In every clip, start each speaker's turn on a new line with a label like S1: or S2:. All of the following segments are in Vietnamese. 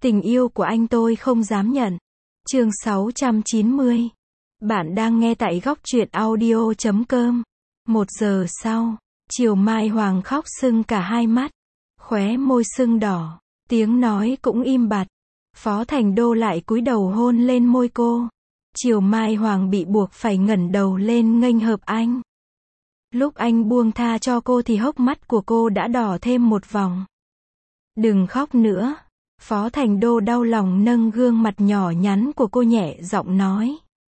S1: Tình yêu của anh tôi không dám nhận. Chương 690. Bạn đang nghe tại góc truyện audio.com. 1 giờ sau, Triều Mai Hoàng khóc sưng cả hai mắt, khóe môi sưng đỏ, tiếng nói cũng im bặt. Phó Thành Đô lại cúi đầu hôn lên môi cô. Triều Mai Hoàng bị buộc phải ngẩng đầu lên nghênh hợp anh. Lúc anh buông tha cho cô thì hốc mắt của cô đã đỏ thêm một vòng. Đừng khóc nữa. Phó Thành Đô đau lòng nâng gương mặt nhỏ nhắn của cô nhẹ giọng nói.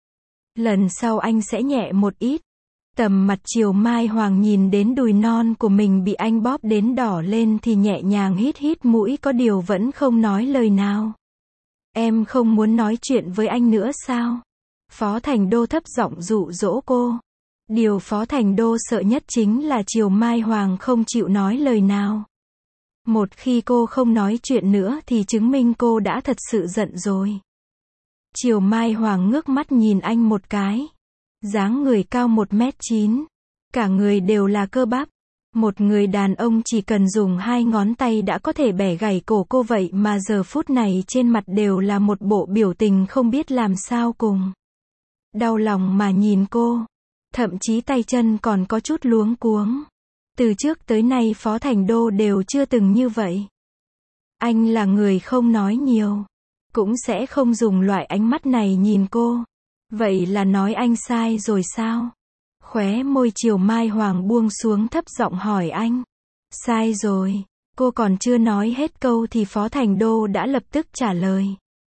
S1: Lần sau anh sẽ nhẹ một ít. Tầm mặt Triều Mai Hoàng nhìn đến đùi non của mình bị anh bóp đến đỏ lên thì nhẹ nhàng hít hít mũi, có điều vẫn không nói lời nào. Em không muốn nói chuyện với anh nữa sao? Phó Thành Đô thấp giọng dụ dỗ cô. Điều Phó Thành Đô sợ nhất chính là Triều Mai Hoàng không chịu nói lời nào. Một khi cô không nói chuyện nữa thì chứng minh cô đã thật sự giận rồi. Triều Mai Hoàng ngước mắt nhìn anh một cái. Dáng người cao 1m9. Cả người đều là cơ bắp. Một người đàn ông chỉ cần dùng 2 ngón tay đã có thể bẻ gãy cổ cô, vậy mà giờ phút này trên mặt đều là một bộ biểu tình không biết làm sao cùng. Đau lòng mà nhìn cô. Thậm chí tay chân còn có chút luống cuống. Từ trước tới nay Phó Thành Đô đều chưa từng như vậy. Anh là người không nói nhiều, cũng sẽ không dùng loại ánh mắt này nhìn cô. Vậy là nói anh sai rồi sao? Khóe môi Triều Mai Hoàng buông xuống thấp giọng hỏi anh. Sai rồi. Cô còn chưa nói hết câu thì Phó Thành Đô đã lập tức trả lời.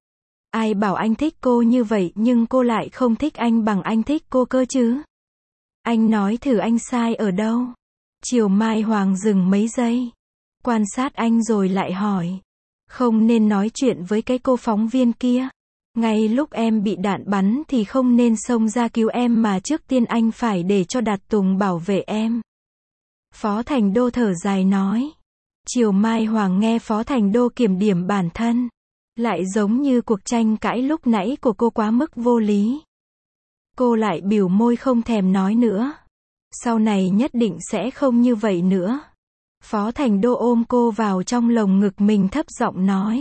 S1: Ai bảo anh thích cô như vậy nhưng cô lại không thích anh bằng anh thích cô cơ chứ? Anh nói thử anh sai ở đâu? Triều Mai Hoàng dừng mấy giây, quan sát anh rồi lại hỏi. Không nên nói chuyện với cái cô phóng viên kia. Ngay lúc em bị đạn bắn thì không nên xông ra cứu em mà trước tiên anh phải để cho Đạt Tùng bảo vệ em. Phó Thành Đô thở dài nói. Triều Mai Hoàng nghe Phó Thành Đô kiểm điểm bản thân, lại giống như cuộc tranh cãi lúc nãy của cô quá mức vô lý. Cô lại bĩu môi không thèm nói nữa. Sau này nhất định sẽ không như vậy nữa. Phó Thành Đô ôm cô vào trong lồng ngực mình thấp giọng nói.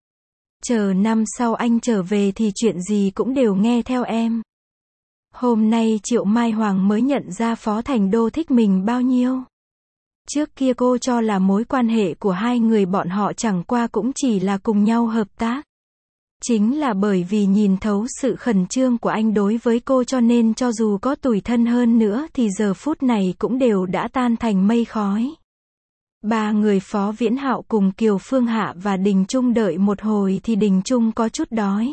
S1: Chờ năm sau anh trở về thì chuyện gì cũng đều nghe theo em. Hôm nay Triệu Mai Hoàng mới nhận ra Phó Thành Đô thích mình bao nhiêu. Trước kia cô cho là mối quan hệ của hai người bọn họ chẳng qua cũng chỉ là cùng nhau hợp tác. Chính là bởi vì nhìn thấu sự khẩn trương của anh đối với cô cho nên cho dù có tủi thân hơn nữa thì giờ phút này cũng đều đã tan thành mây khói. Ba người Phó Viễn Hạo cùng Kiều Phương Hạ và Đình Trung đợi một hồi thì Đình Trung có chút đói.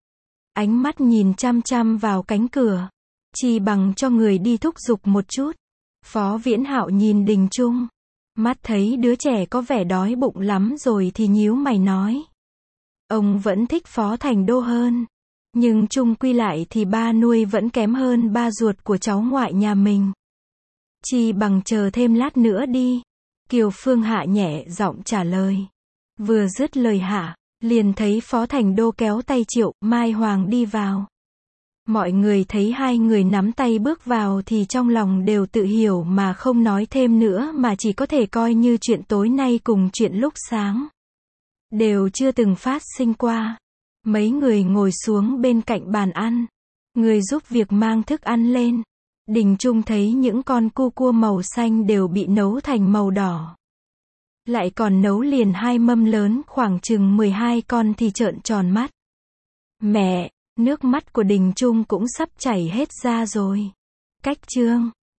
S1: Ánh mắt nhìn chăm chăm vào cánh cửa. Chỉ bằng cho người đi thúc giục một chút. Phó Viễn Hạo nhìn Đình Trung. Mắt thấy đứa trẻ có vẻ đói bụng lắm rồi thì nhíu mày nói. Ông vẫn thích Phó Thành Đô hơn. Nhưng chung quy lại thì ba nuôi vẫn kém hơn ba ruột của cháu ngoại nhà mình. Chỉ bằng chờ thêm lát nữa đi. Kiều Phương Hạ nhẹ giọng trả lời. Vừa dứt lời hạ, liền thấy Phó Thành Đô kéo tay Triệu Mai Hoàng đi vào. Mọi người thấy hai người nắm tay bước vào thì trong lòng đều tự hiểu mà không nói thêm nữa, mà chỉ có thể coi như chuyện tối nay cùng chuyện lúc sáng đều chưa từng phát sinh qua. Mấy người ngồi xuống bên cạnh bàn ăn. Người giúp việc mang thức ăn lên. Đình Trung thấy những con cua màu xanh đều bị nấu thành màu đỏ. Lại còn nấu liền 2 mâm lớn khoảng chừng 12 con thì trợn tròn mắt. Mẹ, nước mắt của Đình Trung cũng sắp chảy hết ra rồi. Cách chương